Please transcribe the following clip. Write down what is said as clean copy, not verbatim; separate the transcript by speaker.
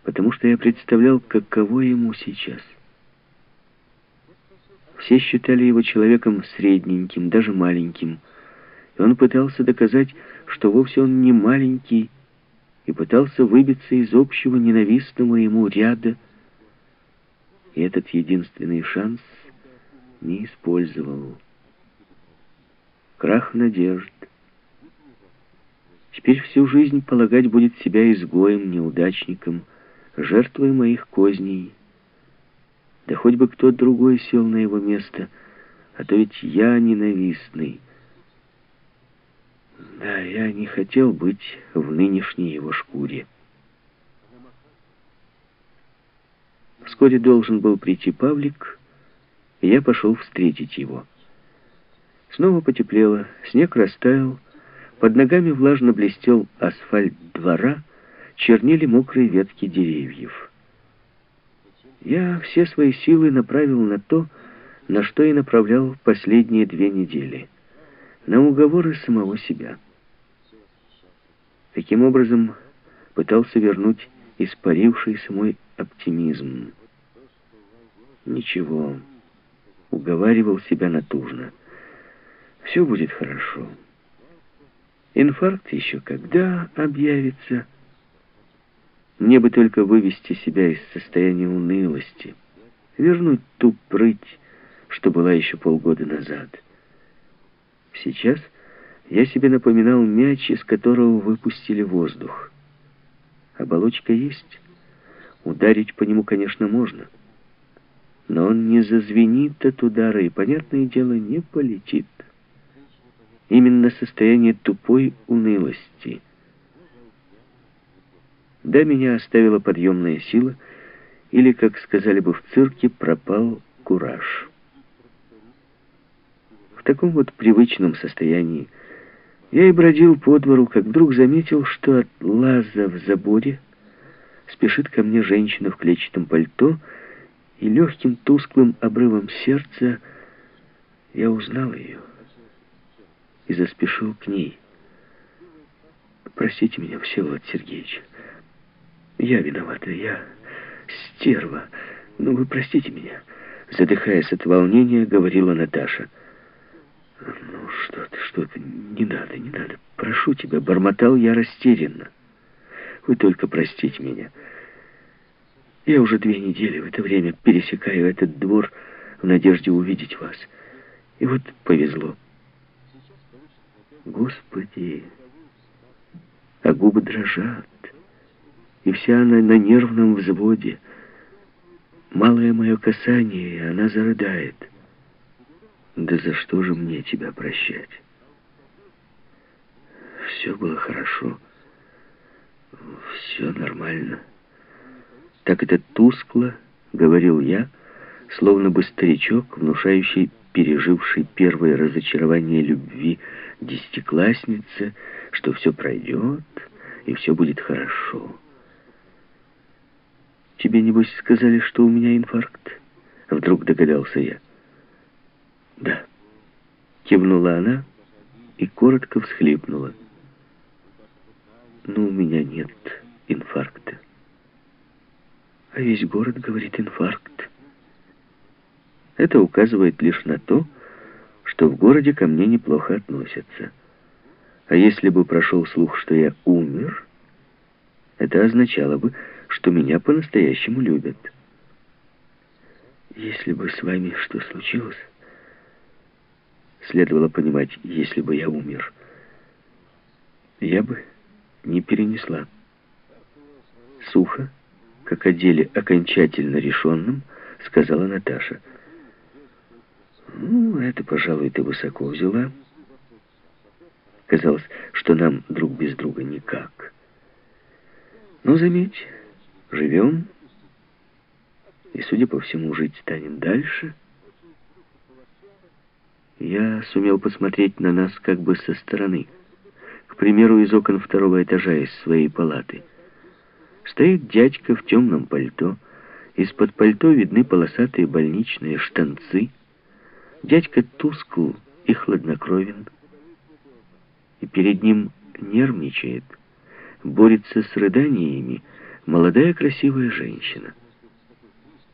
Speaker 1: потому что я представлял, каково ему сейчас. Все считали его человеком средненьким, даже маленьким, и он пытался доказать, что вовсе он не маленький, и пытался выбиться из общего ненавистного ему ряда, и этот единственный шанс не использовал. Крах надежд. Теперь всю жизнь полагать будет себя изгоем, неудачником, жертвой моих козней. Да хоть бы кто другой сел на его место, а то ведь я ненавистный. Да, я не хотел быть в нынешней его шкуре. Вскоре должен был прийти Павлик, и я пошел встретить его. Снова потеплело, снег растаял, под ногами влажно блестел асфальт двора, чернели мокрые ветки деревьев. Я все свои силы направил на то, на что и направлял последние 2 недели. На уговоры самого себя. Таким образом, пытался вернуть испарившийся мой оптимизм. Ничего, уговаривал себя натужно. Все будет хорошо. Инфаркт еще когда объявится? Мне бы только вывести себя из состояния унылости, вернуть ту прыть, что была еще полгода назад. Сейчас я себе напоминал мяч, из которого выпустили воздух. Оболочка есть. Ударить по нему, конечно, можно. Но он не зазвенит от удара и, понятное дело, не полетит. Именно состояние тупой унылости. Да, меня оставила подъемная сила, или, как сказали бы в цирке, пропал кураж. В таком вот привычном состоянии я и бродил по двору, как вдруг заметил, что от лаза в заборе спешит ко мне женщина в клетчатом пальто, и легким тусклым обрывом сердца я узнал ее и заспешил к ней. «Простите меня, Всеволод Сергеевич. Я виновата, я стерва. Ну, вы простите меня», — задыхаясь от волнения, говорила Наташа. «Ну, что ты, не надо, прошу тебя», — бормотал я растерянно. «Вы только простите меня. Я уже 2 недели в это время пересекаю этот двор в надежде увидеть вас. И вот повезло». Господи, а губы дрожат, и вся она на нервном взводе. Малое мое касание, и она зарыдает. Да за что же мне тебя прощать? Все было хорошо, все нормально. Так это тускло, говорил я, словно бы старичок, внушающий переживший первое разочарование любви десятикласснице, что все пройдет и все будет хорошо. «Тебе, небось, сказали, что у меня инфаркт?» Вдруг догадался я. «Да», — кивнула она и коротко всхлипнула. «Но у меня нет инфаркта. А весь город говорит инфаркт. Это указывает лишь на то, что в городе ко мне неплохо относятся. А если бы прошел слух, что я умер, это означало бы, что меня по-настоящему любят. Если бы с вами что случилось, следовало понимать, если бы я умер, я бы не перенесла. Сухо, как о деле окончательно решенном, сказала Наташа. «Ну, это, пожалуй, ты высоко взяла. Казалось, что нам друг без друга никак. Но заметь, живем, и, судя по всему, жить станем дальше». Я сумел посмотреть на нас как бы со стороны. К примеру, из окон 2-го этажа из своей палаты. Стоит дядька в темном пальто. Из-под пальто видны полосатые больничные штанцы. Дядька тускл и хладнокровен. И перед ним нервничает, борется с рыданиями молодая красивая женщина.